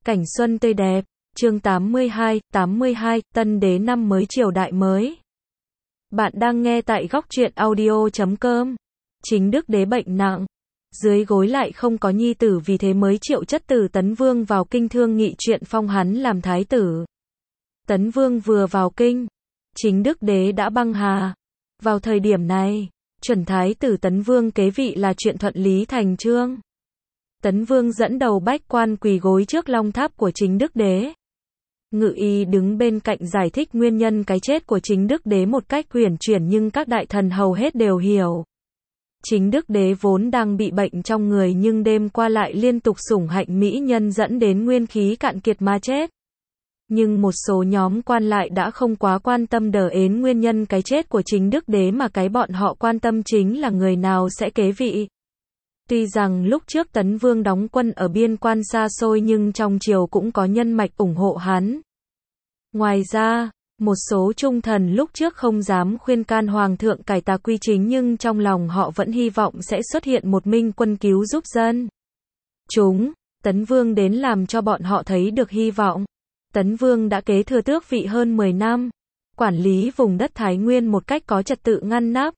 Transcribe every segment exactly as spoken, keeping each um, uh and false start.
Cảnh xuân tươi đẹp, chương tám mươi hai, tám mươi hai, tân đế năm mới triều đại mới. Bạn đang nghe tại góc truyện audio chấm com. Chính đức đế bệnh nặng, dưới gối lại không có nhi tử, vì thế mới triệu chất tử Tấn Vương vào kinh thương nghị chuyện phong hắn làm thái tử. Tấn Vương vừa vào kinh, chính đức đế đã băng hà. Vào thời điểm này, chuẩn thái tử Tấn Vương kế vị là chuyện thuận lý thành chương. Tấn Vương dẫn đầu bách quan quỳ gối trước long tháp của chính đức đế. Ngự y đứng bên cạnh giải thích nguyên nhân cái chết của chính đức đế một cách uyển chuyển, nhưng các đại thần hầu hết đều hiểu. Chính đức đế vốn đang bị bệnh trong người, nhưng đêm qua lại liên tục sủng hạnh mỹ nhân dẫn đến nguyên khí cạn kiệt mà chết. Nhưng một số nhóm quan lại đã không quá quan tâm đờ ến nguyên nhân cái chết của chính đức đế, mà cái bọn họ quan tâm chính là người nào sẽ kế vị. Tuy rằng lúc trước Tấn Vương đóng quân ở biên quan xa xôi, nhưng trong triều cũng có nhân mạch ủng hộ hắn. Ngoài ra, một số trung thần lúc trước không dám khuyên can hoàng thượng cải tà quy chính, nhưng trong lòng họ vẫn hy vọng sẽ xuất hiện một minh quân cứu giúp dân chúng. Tấn Vương đến làm cho bọn họ thấy được hy vọng. Tấn Vương đã kế thừa tước vị hơn mười năm, quản lý vùng đất Thái Nguyên một cách có trật tự ngăn nắp.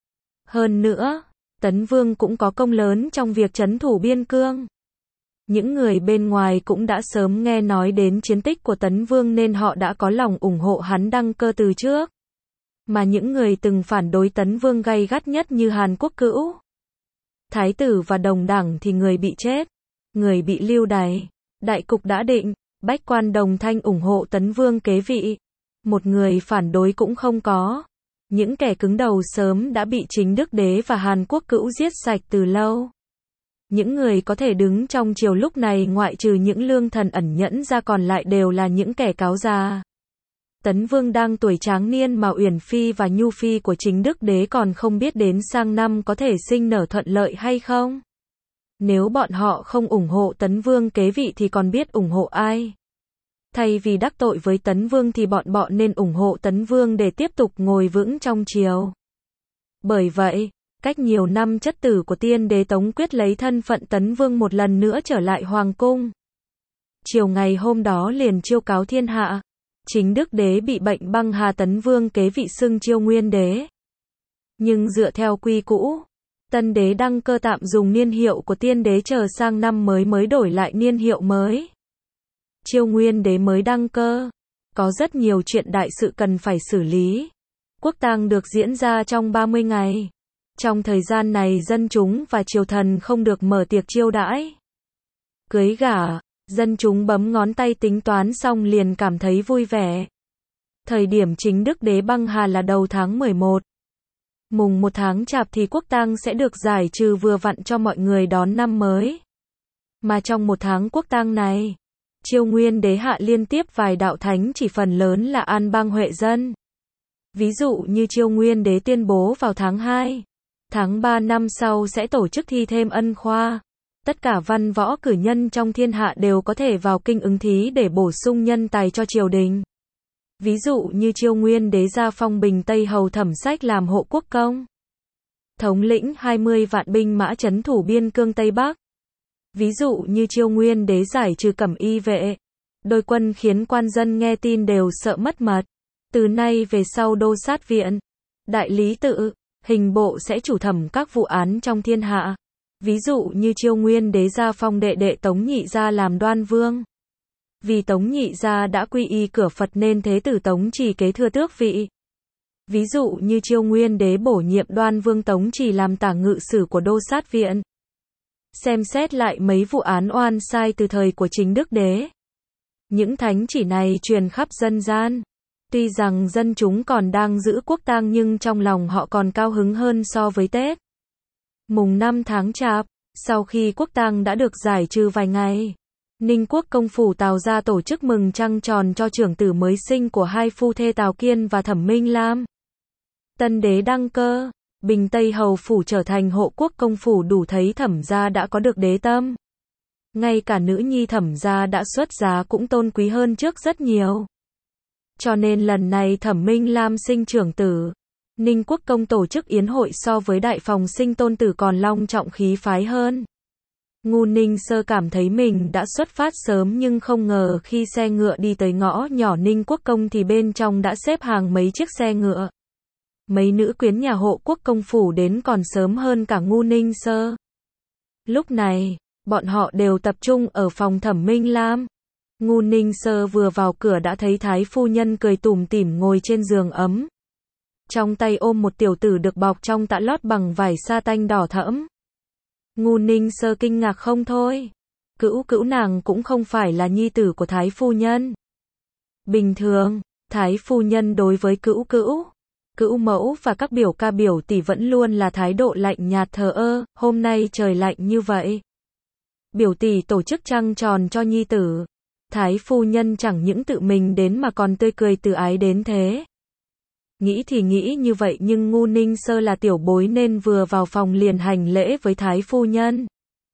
Hơn nữa, Tấn Vương cũng có công lớn trong việc trấn thủ biên cương. Những người bên ngoài cũng đã sớm nghe nói đến chiến tích của Tấn Vương, nên họ đã có lòng ủng hộ hắn đăng cơ từ trước. Mà những người từng phản đối Tấn Vương gay gắt nhất như Hàn Quốc Cữu, Thái tử và đồng đảng thì người bị chết, người bị lưu đày. Đại cục đã định, bách quan đồng thanh ủng hộ Tấn Vương kế vị. Một người phản đối cũng không có. Những kẻ cứng đầu sớm đã bị chính đức đế và Hàn Quốc Cữu giết sạch từ lâu. Những người có thể đứng trong triều lúc này ngoại trừ những lương thần ẩn nhẫn ra còn lại đều là những kẻ cáo già. Tấn Vương đang tuổi tráng niên mà Uyển Phi và Nhu Phi của chính đức đế còn không biết đến sang năm có thể sinh nở thuận lợi hay không. Nếu bọn họ không ủng hộ Tấn Vương kế vị thì còn biết ủng hộ ai. Thay vì đắc tội với Tấn Vương thì bọn họ nên ủng hộ Tấn Vương để tiếp tục ngồi vững trong triều. Bởi vậy, cách nhiều năm, chất tử của tiên đế Tống Quyết lấy thân phận Tấn Vương một lần nữa trở lại hoàng cung. Chiều ngày hôm đó liền chiêu cáo thiên hạ. Chính đức đế bị bệnh băng hà, Tấn Vương kế vị xưng chiêu nguyên đế. Nhưng dựa theo quy cũ, tân đế đăng cơ tạm dùng niên hiệu của tiên đế, chờ sang năm mới mới đổi lại niên hiệu mới. Chiêu nguyên đế mới đăng cơ, có rất nhiều chuyện đại sự cần phải xử lý. Quốc tang được diễn ra trong ba mươi ngày. Trong thời gian này dân chúng và triều thần không được mở tiệc chiêu đãi, cưới gả. Dân chúng bấm ngón tay tính toán xong liền cảm thấy vui vẻ. Thời điểm chính đức đế băng hà là đầu tháng mười một. Mùng một tháng Chạp thì quốc tang sẽ được giải trừ, vừa vặn cho mọi người đón năm mới. Mà trong một tháng quốc tang này, chiêu nguyên đế hạ liên tiếp vài đạo thánh chỉ, phần lớn là an bang huệ dân. Ví dụ như chiêu nguyên đế tuyên bố vào tháng hai, tháng ba năm sau sẽ tổ chức thi thêm ân khoa. Tất cả văn võ cử nhân trong thiên hạ đều có thể vào kinh ứng thí để bổ sung nhân tài cho triều đình. Ví dụ như chiêu nguyên đế ra phong Bình Tây Hầu Thẩm Sách làm hộ quốc công, thống lĩnh hai mươi vạn binh mã trấn thủ biên cương Tây Bắc. Ví dụ như chiêu nguyên đế giải trừ cẩm y vệ, đôi quân, khiến quan dân nghe tin đều sợ mất mật. Từ nay về sau đô sát viện, đại lý tự, hình bộ sẽ chủ thẩm các vụ án trong thiên hạ. Ví dụ như chiêu nguyên đế ra phong đệ đệ Tống Nhị Gia làm đoan vương. Vì Tống Nhị Gia đã quy y cửa Phật nên thế tử Tống Trì kế thừa tước vị. Ví dụ như chiêu nguyên đế bổ nhiệm đoan vương Tống Trì làm tả ngự sử của đô sát viện. Xem xét lại mấy vụ án oan sai từ thời của chính đức đế. Những thánh chỉ này truyền khắp dân gian. Tuy rằng dân chúng còn đang giữ quốc tang, nhưng trong lòng họ còn cao hứng hơn so với Tết. Mùng năm tháng Chạp, sau khi quốc tang đã được giải trừ vài ngày, Ninh Quốc công phủ Tào gia tổ chức mừng trăng tròn cho trưởng tử mới sinh của hai phu thê Tào Kiên và Thẩm Minh Lam. Tân đế đăng cơ, Bình Tây Hầu phủ trở thành hộ quốc công phủ, đủ thấy Thẩm gia đã có được đế tâm. Ngay cả nữ nhi Thẩm gia đã xuất giá cũng tôn quý hơn trước rất nhiều. Cho nên lần này Thẩm Minh Lam sinh trưởng tử, Ninh Quốc công tổ chức yến hội so với đại phòng sinh tôn tử còn long trọng khí phái hơn. Ngu Ninh Sơ cảm thấy mình đã xuất phát sớm nhưng không ngờ khi xe ngựa đi tới ngõ nhỏ Ninh Quốc Công thì bên trong đã xếp hàng mấy chiếc xe ngựa. Mấy nữ quyến nhà hộ quốc công phủ đến còn sớm hơn cả Ngu Ninh Sơ. Lúc này, bọn họ đều tập trung ở phòng Thẩm Minh Lam. Ngu Ninh Sơ vừa vào cửa đã thấy Thái phu nhân cười tủm tỉm ngồi trên giường ấm. Trong tay ôm một tiểu tử được bọc trong tã lót bằng vải sa tanh đỏ thẫm. Ngu Ninh Sơ kinh ngạc không thôi. Cữu cữu nàng cũng không phải là nhi tử của Thái phu nhân. Bình thường, Thái phu nhân đối với cữu cữu, cữu mẫu và các biểu ca biểu tỷ vẫn luôn là thái độ lạnh nhạt thờ ơ, hôm nay trời lạnh như vậy. Biểu tỷ tổ chức trăng tròn cho nhi tử. Thái phu nhân chẳng những tự mình đến mà còn tươi cười từ ái đến thế. Nghĩ thì nghĩ như vậy nhưng Ngu Ninh Sơ là tiểu bối nên vừa vào phòng liền hành lễ với Thái phu nhân,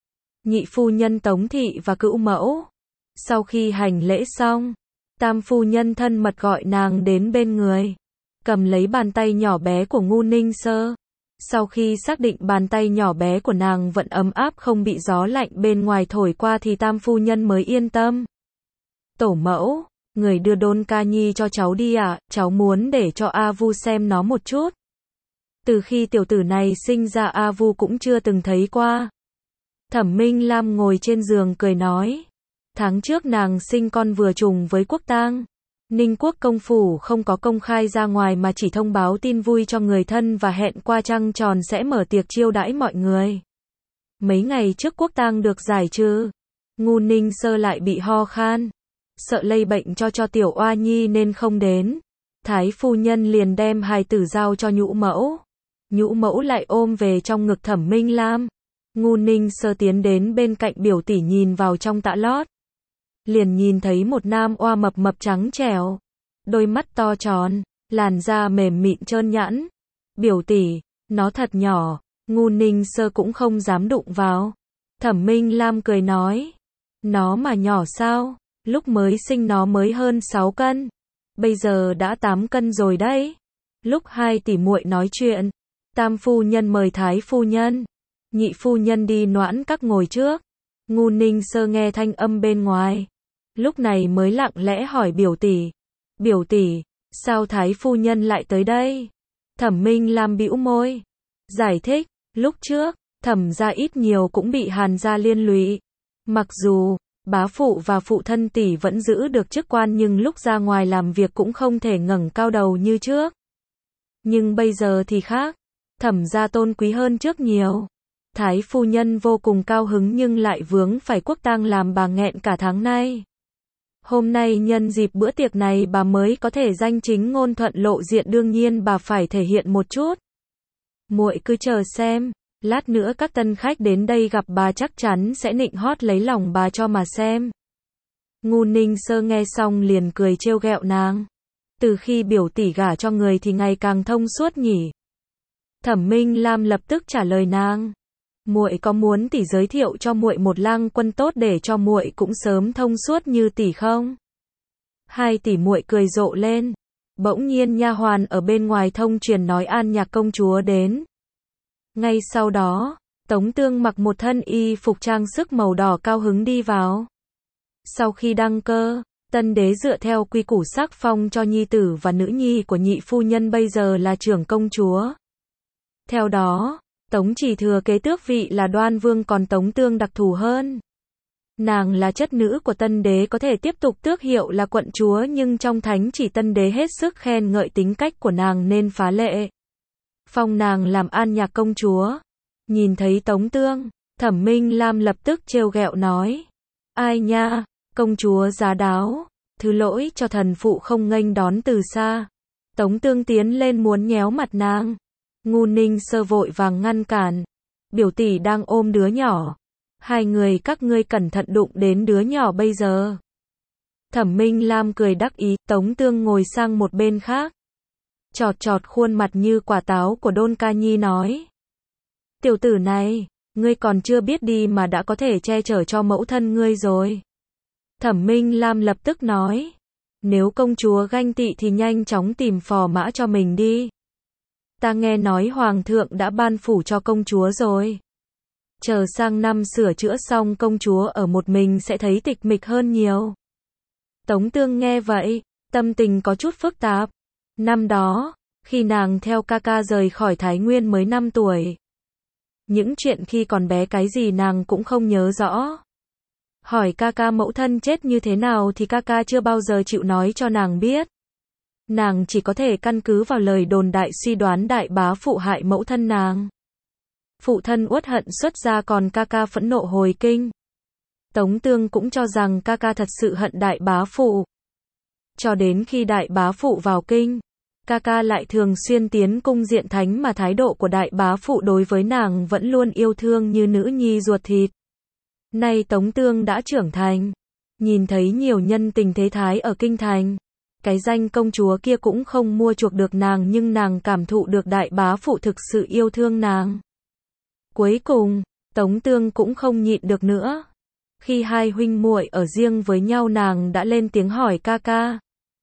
nhị phu nhân Tống thị và cữu mẫu. Sau khi hành lễ xong, tam phu nhân thân mật gọi nàng đến bên người, cầm lấy bàn tay nhỏ bé của Ngu Ninh Sơ. Sau khi xác định bàn tay nhỏ bé của nàng vẫn ấm áp không bị gió lạnh bên ngoài thổi qua thì tam phu nhân mới yên tâm. Tổ mẫu, người đưa Đôn Ca Nhi cho cháu đi ạ, à, cháu muốn để cho A Vu xem nó một chút. Từ khi tiểu tử này sinh ra A Vu cũng chưa từng thấy qua. Thẩm Minh Lam ngồi trên giường cười nói. Tháng trước nàng sinh con vừa trùng với quốc tang. Ninh Quốc công phủ không có công khai ra ngoài mà chỉ thông báo tin vui cho người thân và hẹn qua trăng tròn sẽ mở tiệc chiêu đãi mọi người. Mấy ngày trước quốc tang được giải trừ, Ngu Ninh Sơ lại bị ho khan. Sợ lây bệnh cho cho tiểu oa nhi nên không đến. Thái phu nhân liền đem hài tử giao cho nhũ mẫu. Nhũ mẫu lại ôm về trong ngực Thẩm Minh Lam. Ngu Ninh Sơ tiến đến bên cạnh biểu tỷ nhìn vào trong tã lót. Liền nhìn thấy một nam oa mập mập trắng trẻo. Đôi mắt to tròn, làn da mềm mịn trơn nhẵn. Biểu tỷ, nó thật nhỏ. Ngu Ninh Sơ cũng không dám đụng vào. Thẩm Minh Lam cười nói. Nó mà nhỏ sao? Lúc mới sinh nó mới hơn sáu cân. Bây giờ đã tám cân rồi đấy. Lúc hai tỷ muội nói chuyện, tam phu nhân mời Thái phu nhân, nhị phu nhân đi noãn các ngồi trước. Ngu Ninh Sơ nghe thanh âm bên ngoài. Lúc này mới lặng lẽ hỏi biểu tỷ. Biểu tỷ, sao Thái phu nhân lại tới đây? Thẩm Minh Lam bĩu môi. Giải thích, lúc trước, Thẩm gia ít nhiều cũng bị Hàn gia liên lụy. Mặc dù bá phụ và phụ thân tỷ vẫn giữ được chức quan nhưng lúc ra ngoài làm việc cũng không thể ngẩng cao đầu như trước. Nhưng bây giờ thì khác. Thẩm gia tôn quý hơn trước nhiều. Thái phu nhân vô cùng cao hứng nhưng lại vướng phải quốc tang làm bà nghẹn cả tháng nay. Hôm nay nhân dịp bữa tiệc này bà mới có thể danh chính ngôn thuận lộ diện, đương nhiên bà phải thể hiện một chút. Muội cứ chờ xem. Lát nữa các tân khách đến đây gặp bà chắc chắn sẽ nịnh hót lấy lòng bà cho mà xem. Ngu Ninh Sơ nghe xong liền cười trêu ghẹo nàng. Từ khi biểu tỷ gả cho người thì ngày càng thông suốt nhỉ. Thẩm Minh Lam lập tức trả lời nàng. Muội có muốn tỷ giới thiệu cho muội một lang quân tốt để cho muội cũng sớm thông suốt như tỷ không? Hai tỷ muội cười rộ lên. Bỗng nhiên nha hoàn ở bên ngoài thông truyền nói An Nhạc công chúa đến. Ngay sau đó, Tống Tương mặc một thân y phục trang sức màu đỏ cao hứng đi vào. Sau khi đăng cơ, tân đế dựa theo quy củ sắc phong cho nhi tử và nữ nhi của nhị phu nhân bây giờ là trưởng công chúa. Theo đó, Tống chỉ thừa kế tước vị là Đoan Vương, còn Tống Tương đặc thù hơn. Nàng là chất nữ của tân đế có thể tiếp tục tước hiệu là quận chúa, nhưng trong thánh chỉ tân đế hết sức khen ngợi tính cách của nàng nên phá lệ phong nàng làm An Nhạc công chúa. Nhìn thấy Tống Tương, Thẩm Minh Lam lập tức trêu ghẹo nói. Ai nha, công chúa giá đáo, thứ lỗi cho thần phụ không nghênh đón từ xa. Tống Tương tiến lên muốn nhéo mặt nàng. Ngu Ninh Sơ vội vàng ngăn cản. Biểu tỷ đang ôm đứa nhỏ. Hai người các ngươi cẩn thận đụng đến đứa nhỏ bây giờ. Thẩm Minh Lam cười đắc ý, Tống Tương ngồi sang một bên khác. Chọt chọt khuôn mặt như quả táo của Đôn Ca Nhi nói. Tiểu tử này, ngươi còn chưa biết đi mà đã có thể che chở cho mẫu thân ngươi rồi. Thẩm Minh Lam lập tức nói. Nếu công chúa ganh tị thì nhanh chóng tìm phò mã cho mình đi. Ta nghe nói hoàng thượng đã ban phủ cho công chúa rồi. Chờ sang năm sửa chữa xong công chúa ở một mình sẽ thấy tịch mịch hơn nhiều. Tống Tương nghe vậy, tâm tình có chút phức tạp. Năm đó, khi nàng theo ca ca rời khỏi Thái Nguyên mới năm tuổi. Những chuyện khi còn bé cái gì nàng cũng không nhớ rõ. Hỏi ca ca mẫu thân chết như thế nào thì ca ca chưa bao giờ chịu nói cho nàng biết. Nàng chỉ có thể căn cứ vào lời đồn đại suy đoán đại bá phụ hại mẫu thân nàng. Phụ thân uất hận xuất ra còn ca ca phẫn nộ hồi kinh. Tống Tương cũng cho rằng ca ca thật sự hận đại bá phụ. Cho đến khi đại bá phụ vào kinh, ca ca lại thường xuyên tiến cung diện thánh mà thái độ của đại bá phụ đối với nàng vẫn luôn yêu thương như nữ nhi ruột thịt. Nay Tống Tương đã trưởng thành, nhìn thấy nhiều nhân tình thế thái ở kinh thành. Cái danh công chúa kia cũng không mua chuộc được nàng nhưng nàng cảm thụ được đại bá phụ thực sự yêu thương nàng. Cuối cùng, Tống Tương cũng không nhịn được nữa. Khi hai huynh muội ở riêng với nhau nàng đã lên tiếng hỏi ca ca.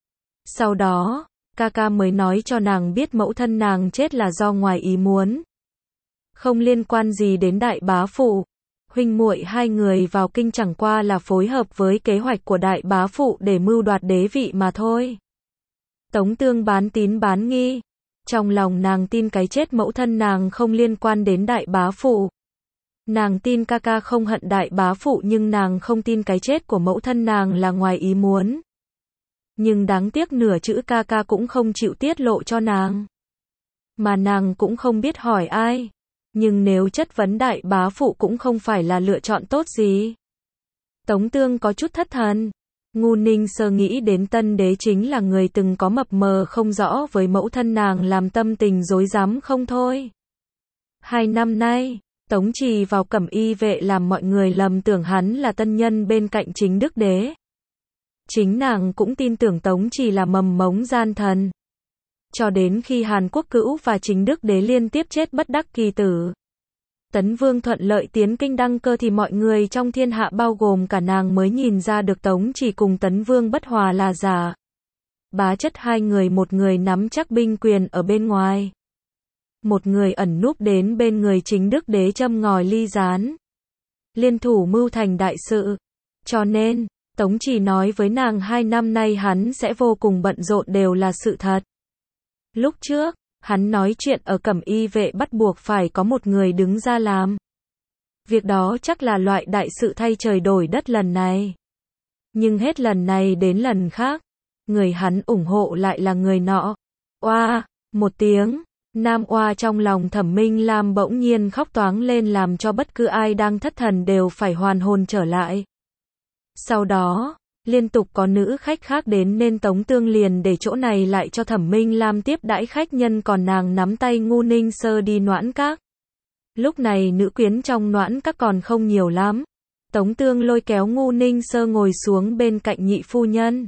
Sau đó, ca ca mới nói cho nàng biết mẫu thân nàng chết là do ngoài ý muốn. Không liên quan gì đến đại bá phụ. Huynh muội hai người vào kinh chẳng qua là phối hợp với kế hoạch của đại bá phụ để mưu đoạt đế vị mà thôi. Tống Tương bán tín bán nghi. Trong lòng nàng tin cái chết mẫu thân nàng không liên quan đến đại bá phụ. Nàng tin ca ca không hận đại bá phụ nhưng nàng không tin cái chết của mẫu thân nàng là ngoài ý muốn. Nhưng đáng tiếc nửa chữ ca ca cũng không chịu tiết lộ cho nàng. Mà nàng cũng không biết hỏi ai. Nhưng nếu chất vấn đại bá phụ cũng không phải là lựa chọn tốt gì. Tống Tương có chút thất thần. Ngu Ninh Sơ nghĩ đến tân đế chính là người từng có mập mờ không rõ với mẫu thân nàng làm tâm tình rối rắm không thôi. Hai năm nay, Tống Trì vào cẩm y vệ làm mọi người lầm tưởng hắn là tân nhân bên cạnh chính đức đế. Chính nàng cũng tin tưởng Tống Trì là mầm mống gian thần. Cho đến khi Hàn Quốc Cữu và chính đức đế liên tiếp chết bất đắc kỳ tử. Tấn Vương thuận lợi tiến kinh đăng cơ thì mọi người trong thiên hạ bao gồm cả nàng mới nhìn ra được Tống Trì cùng Tấn Vương bất hòa là giả. Bá chất hai người, một người nắm chắc binh quyền ở bên ngoài. Một người ẩn núp đến bên người chính đức đế châm ngòi ly gián. Liên thủ mưu thành đại sự. Cho nên, Tống Trì nói với nàng hai năm nay hắn sẽ vô cùng bận rộn đều là sự thật. Lúc trước, hắn nói chuyện ở cẩm y vệ bắt buộc phải có một người đứng ra làm. Việc đó chắc là loại đại sự thay trời đổi đất lần này. Nhưng hết lần này đến lần khác, người hắn ủng hộ lại là người nọ. Oa, một tiếng, nam oa trong lòng Thẩm Minh Lam bỗng nhiên khóc toáng lên làm cho bất cứ ai đang thất thần đều phải hoàn hồn trở lại. Sau đó, liên tục có nữ khách khác đến nên Tống Tương liền để chỗ này lại cho Thẩm Minh Lam tiếp đãi khách nhân còn nàng nắm tay Ngu Ninh Sơ đi Noãn Các. Lúc này nữ quyến trong Noãn Các còn không nhiều lắm. Tống Tương lôi kéo Ngu Ninh Sơ ngồi xuống bên cạnh nhị phu nhân.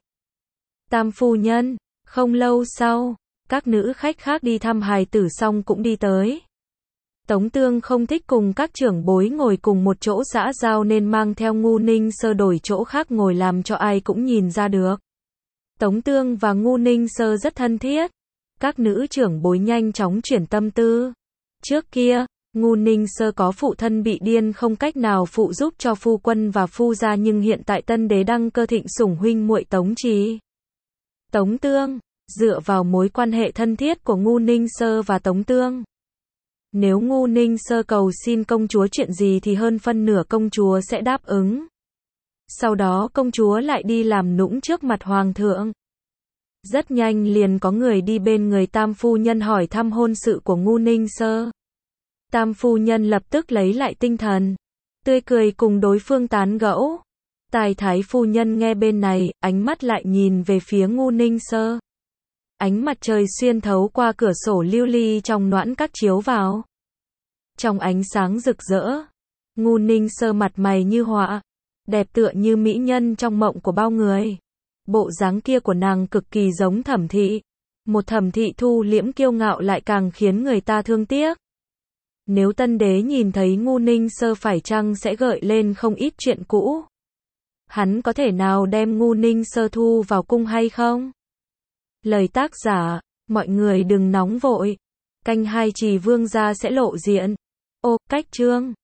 Tam phu nhân, không lâu sau, các nữ khách khác đi thăm hài tử xong cũng đi tới. Tống Tương không thích cùng các trưởng bối ngồi cùng một chỗ xã giao nên mang theo Ngu Ninh Sơ đổi chỗ khác ngồi làm cho ai cũng nhìn ra được. Tống Tương và Ngu Ninh Sơ rất thân thiết. Các nữ trưởng bối nhanh chóng chuyển tâm tư. Trước kia, Ngu Ninh Sơ có phụ thân bị điên không cách nào phụ giúp cho phu quân và phu gia nhưng hiện tại tân đế đăng cơ thịnh sủng huynh muội Tống Trì. Tống Tương, dựa vào mối quan hệ thân thiết của Ngu Ninh Sơ và Tống Tương. Nếu Ngu Ninh Sơ cầu xin công chúa chuyện gì thì hơn phân nửa công chúa sẽ đáp ứng. Sau đó công chúa lại đi làm nũng trước mặt hoàng thượng. Rất nhanh liền có người đi bên người tam phu nhân hỏi thăm hôn sự của Ngu Ninh Sơ. Tam phu nhân lập tức lấy lại tinh thần, tươi cười cùng đối phương tán gẫu. Tài thái phu nhân nghe bên này, ánh mắt lại nhìn về phía Ngu Ninh Sơ. Ánh mặt trời xuyên thấu qua cửa sổ lưu ly trong Noãn Các chiếu vào. Trong ánh sáng rực rỡ, Ngu Ninh Sơ mặt mày như họa, đẹp tựa như mỹ nhân trong mộng của bao người. Bộ dáng kia của nàng cực kỳ giống Thẩm thị. Một Thẩm thị thu liễm kiêu ngạo lại càng khiến người ta thương tiếc. Nếu tân đế nhìn thấy Ngu Ninh Sơ phải chăng sẽ gợi lên không ít chuyện cũ. Hắn có thể nào đem Ngu Ninh Sơ thu vào cung hay không? Lời tác giả, mọi người đừng nóng vội. Canh hai Trì Vương gia sẽ lộ diện. Ô, cách chương.